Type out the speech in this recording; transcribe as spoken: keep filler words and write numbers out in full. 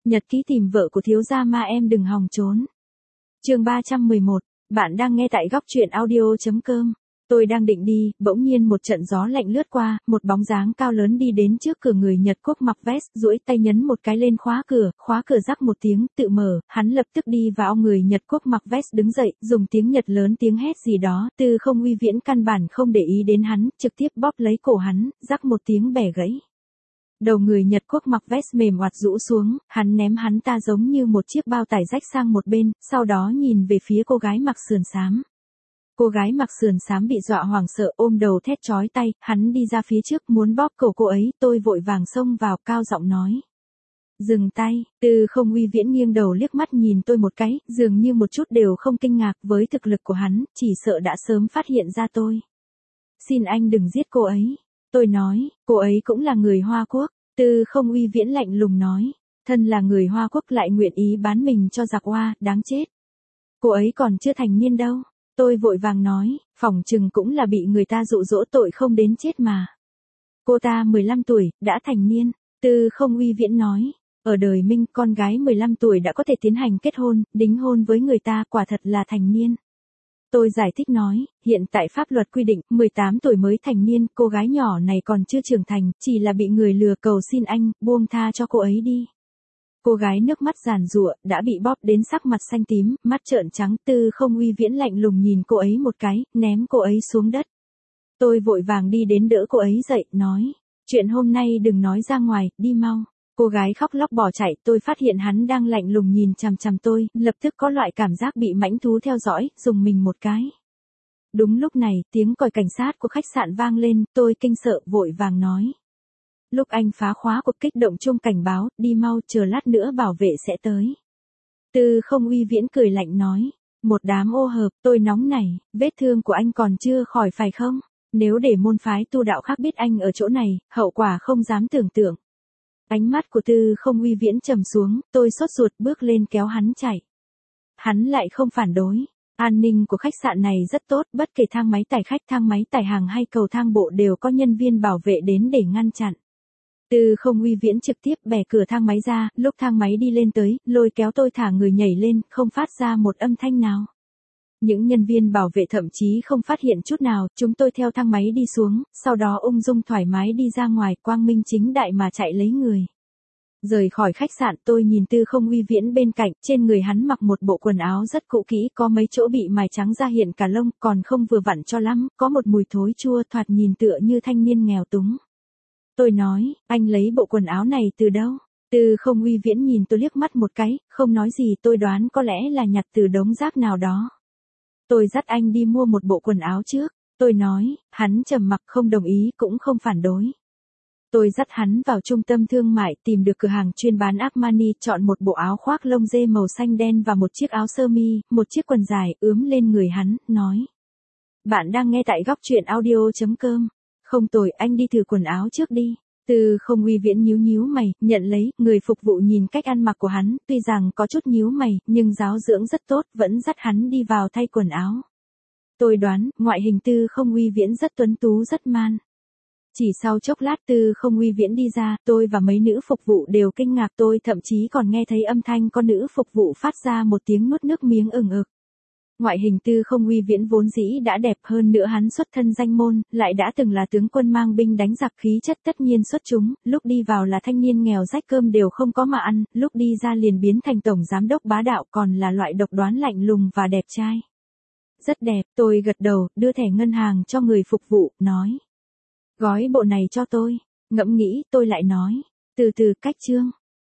Nhật ký tìm vợ của thiếu gia ma em đừng hòng trốn. Chương ba trăm mười một, bạn đang nghe tại góc truyện audio chấm com. Tôi đang định đi, bỗng nhiên một trận gió lạnh lướt qua, một bóng dáng cao lớn đi đến trước cửa. Người Nhật Quốc mặc vest, duỗi tay nhấn một cái lên khóa cửa, khóa cửa rắc một tiếng, tự mở, hắn lập tức đi vào. Người Nhật Quốc mặc vest đứng dậy, dùng tiếng Nhật lớn tiếng hét gì đó, Tư Không Uy Viễn căn bản không để ý đến hắn, trực tiếp bóp lấy cổ hắn, rắc một tiếng bẻ gãy. Đầu người Nhật Quốc mặc vest mềm oặt rũ xuống, hắn ném hắn ta giống như một chiếc bao tải rách sang một bên, sau đó nhìn về phía cô gái mặc sườn xám. Cô gái mặc sườn xám bị dọa hoảng sợ ôm đầu thét chói tay, hắn đi ra phía trước muốn bóp cổ cô ấy, tôi vội vàng xông vào cao giọng nói. Dừng tay, Tư Không Uy Viễn nghiêng đầu liếc mắt nhìn tôi một cái, dường như một chút đều không kinh ngạc với thực lực của hắn, chỉ sợ đã sớm phát hiện ra tôi. Xin anh đừng giết cô ấy. Tôi nói, cô ấy cũng là người Hoa Quốc. Tư Không Uy Viễn lạnh lùng nói, thân là người Hoa Quốc lại nguyện ý bán mình cho giặc Hoa, đáng chết. Cô ấy còn chưa thành niên đâu. Tôi vội vàng nói, phỏng chừng cũng là bị người ta dụ dỗ tội không đến chết mà. Cô ta mười lăm tuổi, đã thành niên. Tư Không Uy Viễn nói, ở đời Minh con gái mười lăm tuổi đã có thể tiến hành kết hôn, đính hôn với người ta quả thật là thành niên. Tôi giải thích nói, hiện tại pháp luật quy định, mười tám tuổi mới thành niên, cô gái nhỏ này còn chưa trưởng thành, chỉ là bị người lừa, cầu xin anh, buông tha cho cô ấy đi. Cô gái nước mắt giàn giụa, đã bị bóp đến sắc mặt xanh tím, mắt trợn trắng. Tư Không Uy Viễn lạnh lùng nhìn cô ấy một cái, ném cô ấy xuống đất. Tôi vội vàng đi đến đỡ cô ấy dậy, nói, chuyện hôm nay đừng nói ra ngoài, đi mau. Cô gái khóc lóc bỏ chạy, tôi phát hiện hắn đang lạnh lùng nhìn chằm chằm tôi, lập tức có loại cảm giác bị mãnh thú theo dõi, dùng mình một cái. Đúng lúc này, tiếng còi cảnh sát của khách sạn vang lên, tôi kinh sợ, vội vàng nói. Lúc anh phá khóa cuộc kích động chuông cảnh báo, đi mau, chờ lát nữa bảo vệ sẽ tới. Tư Không Uy Viễn cười lạnh nói, một đám ô hợp, tôi nóng này, vết thương của anh còn chưa khỏi phải không? Nếu để môn phái tu đạo khác biết anh ở chỗ này, hậu quả không dám tưởng tượng. Ánh mắt của Tư Không Uy Viễn trầm xuống, tôi sốt ruột bước lên kéo hắn chạy. Hắn lại không phản đối. An ninh của khách sạn này rất tốt, bất kể thang máy tải khách, thang máy tải hàng hay cầu thang bộ đều có nhân viên bảo vệ đến để ngăn chặn. Tư Không Uy Viễn trực tiếp bẻ cửa thang máy ra, lúc thang máy đi lên tới, lôi kéo tôi thả người nhảy lên, không phát ra một âm thanh nào. Những nhân viên bảo vệ thậm chí không phát hiện chút nào, chúng tôi theo thang máy đi xuống, sau đó ung dung thoải mái đi ra ngoài, quang minh chính đại mà chạy lấy người. Rời khỏi khách sạn, tôi nhìn Tư Không Uy Viễn bên cạnh, trên người hắn mặc một bộ quần áo rất cũ kỹ, có mấy chỗ bị mài trắng ra hiện cả lông, còn không vừa vặn cho lắm, có một mùi thối chua, thoạt nhìn tựa như thanh niên nghèo túng. Tôi nói, anh lấy bộ quần áo này từ đâu? Tư Không Uy Viễn nhìn tôi liếc mắt một cái, không nói gì, tôi đoán có lẽ là nhặt từ đống rác nào đó. Tôi dắt anh đi mua một bộ quần áo trước. Tôi nói, hắn trầm mặc không đồng ý cũng không phản đối. Tôi dắt hắn vào trung tâm thương mại, tìm được cửa hàng chuyên bán Armani, chọn một bộ áo khoác lông dê màu xanh đen và một chiếc áo sơ mi, một chiếc quần dài, ướm lên người hắn, nói. Bạn đang nghe tại góc truyện audio chấm com. Không tồi, anh đi thử quần áo trước đi. Tư Không Uy Viễn nhíu nhíu mày, nhận lấy, người phục vụ nhìn cách ăn mặc của hắn, tuy rằng có chút nhíu mày, nhưng giáo dưỡng rất tốt, vẫn dắt hắn đi vào thay quần áo. Tôi đoán, ngoại hình Tư Không Uy Viễn rất tuấn tú rất man. Chỉ sau chốc lát Tư Không Uy Viễn đi ra, tôi và mấy nữ phục vụ đều kinh ngạc, tôi thậm chí còn nghe thấy âm thanh con nữ phục vụ phát ra một tiếng nuốt nước miếng ừng ực. Ngoại hình Tư Không Uy Viễn vốn dĩ đã đẹp, hơn nữa hắn xuất thân danh môn, lại đã từng là tướng quân mang binh đánh giặc, khí chất tất nhiên xuất chúng, lúc đi vào là thanh niên nghèo rách cơm đều không có mà ăn, lúc đi ra liền biến thành tổng giám đốc bá đạo, còn là loại độc đoán lạnh lùng và đẹp trai. Rất đẹp, tôi gật đầu, đưa thẻ ngân hàng cho người phục vụ, nói. Gói bộ này cho tôi. Ngẫm nghĩ, tôi lại nói. Từ từ, cách chương.